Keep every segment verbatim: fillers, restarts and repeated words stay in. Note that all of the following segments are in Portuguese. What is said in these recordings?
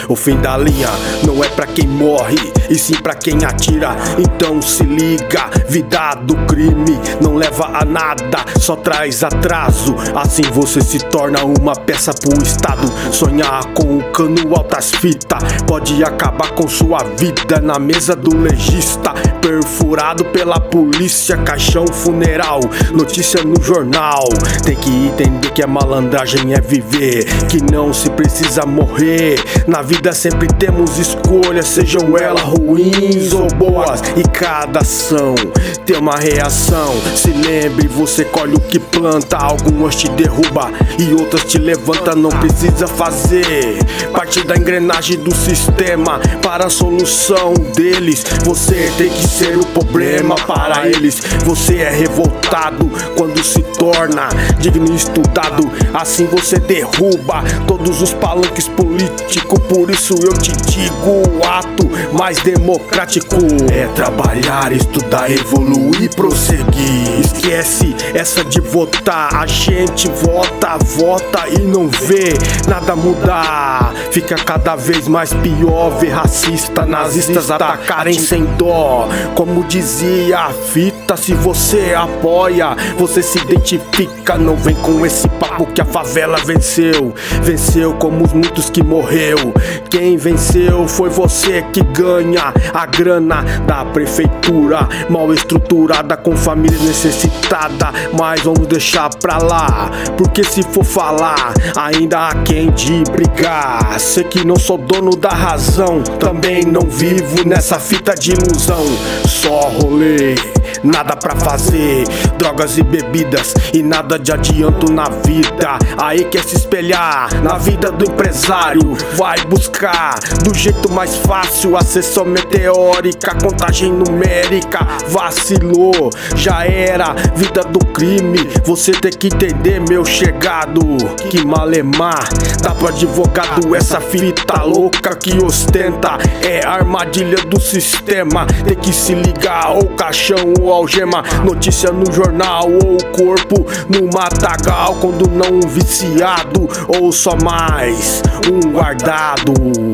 O fim da linha não é pra quem morre, e sim pra quem atira. Então se liga, vida do crime não leva a nada, só traz atraso. Assim você se torna uma peça pro Estado. Sonhar com o cano, altas fitas, pode acabar com sua vida na mesa do legista. Perfurado pela polícia, caixão funeral, notícia no jornal. Tem que entender que a malandragem é viver, que não se precisa morrer. Na vida sempre temos escolhas, sejam elas ruins ou boas, e cada ação tem uma reação. Se lembre, você colhe o que planta. Algumas te derruba e outras te levanta. Não precisa fazer parte da engrenagem do sistema para a solução deles. Você tem que ser o problema para eles. Você é revoltado quando se torna digno e estudado. Assim você derruba todos os palanques políticos. Por isso eu te digo, o ato mais democrático é trabalhar, estudar, evoluir, prosseguir. Esquece essa de votar. A gente vota, vota e não vê nada mudar. Fica cada vez mais pior ver racista, nazistas atacarem sem dó. Como dizia a fita, se você apoia, você se identifica. Não vem com esse papo que a favela venceu. Venceu como os muitos que morreu. Quem venceu foi você que ganha a grana da prefeitura, mal estruturada, com família necessitada. Mas vamos deixar pra lá, porque se for falar, ainda há quem de brigar. Sei que não sou dono da razão, também não vivo nessa fita de ilusão. Só rolê, nada pra fazer, drogas e bebidas e nada de adianto na vida. Aí quer se espelhar na vida do empresário, vai buscar do jeito mais fácil, acessão meteórica, contagem numérica. Vacilou, já era vida do crime. Você tem que entender, meu chegado, que malemar dá pro advogado. Essa fita louca que ostenta é a armadilha do sistema. Tem que se ligar, ou caixão ou algema, notícia no jornal ou corpo no matagal. Quando não um viciado ou só mais um guardado.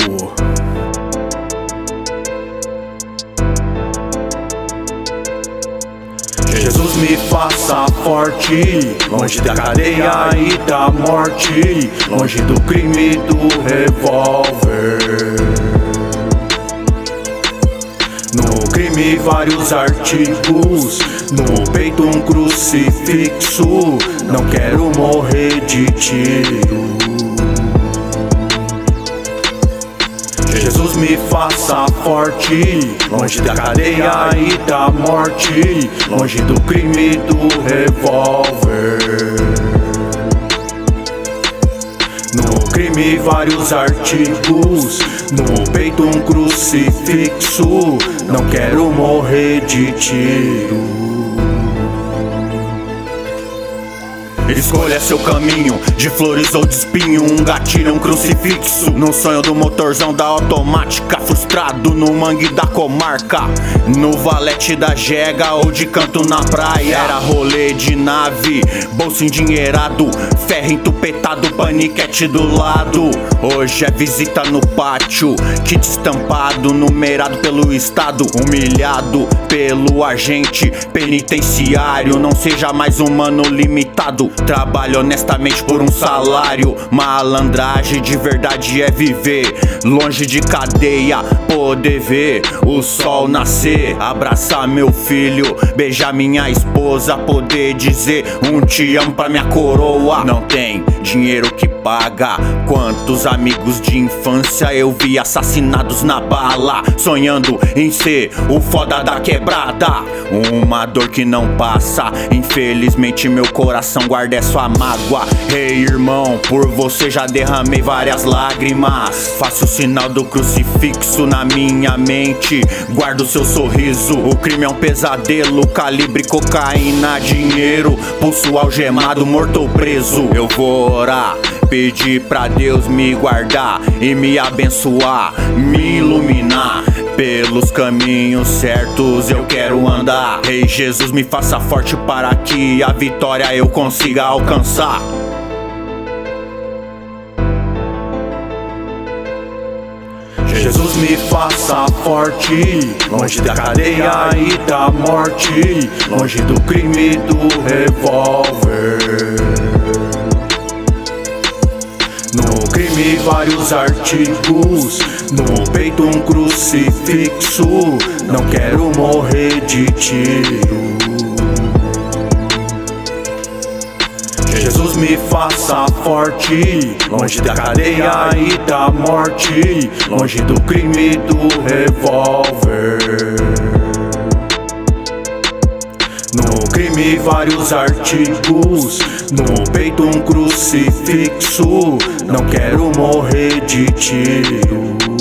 Jesus me faça forte, longe da cadeia e da morte, longe do crime e do revólver. No crime vários artigos, no peito um crucifixo. Não quero morrer de tiro. Jesus me faça forte, longe da cadeia e da morte, longe do crime e do revólver. No crime vários artigos, no peito um crucifixo. Não quero morrer de tiro. Escolha seu caminho, de flores ou de espinho, um gatilho, um crucifixo. No sonho do motorzão da automática, frustrado no mangue da comarca, no valete da jega ou de canto na praia. Era rolê de nave, bolso endinheirado, ferro entupetado, paniquete do lado. Hoje é visita no pátio, kit estampado, numerado pelo estado, humilhado pelo agente penitenciário. Não seja mais humano limitado, trabalho honestamente por um salário. Malandragem de verdade é viver longe de cadeia, poder ver o sol nascer, abraçar meu filho, beijar minha esposa, poder dizer um te amo pra minha coroa. Não tem dinheiro que paga quantos amigos de infância eu vi assassinados na bala, sonhando em ser o foda da quebrada. Uma dor que não passa, infelizmente meu coração guarda é sua mágoa. Ei, irmão, por você já derramei várias lágrimas. Faço o sinal do crucifixo na minha mente, guardo seu sorriso. O crime é um pesadelo, calibre, cocaína, dinheiro, pulso algemado, morto ou preso. Eu vou orar, pedir pra Deus me guardar e me abençoar, me iluminar. Pelos caminhos certos eu quero andar. Ei, Jesus, me faça forte para que a vitória eu consiga alcançar. Jesus me faça forte, longe da cadeia e da morte, longe do crime e do revólver. No crime vários artigos, no peito um crucifixo, não quero morrer de tiro. Jesus me faça forte, longe da cadeia e da morte, longe do crime e do revólver. No crime vários artigos, no peito um crucifixo, não quero morrer de tiro.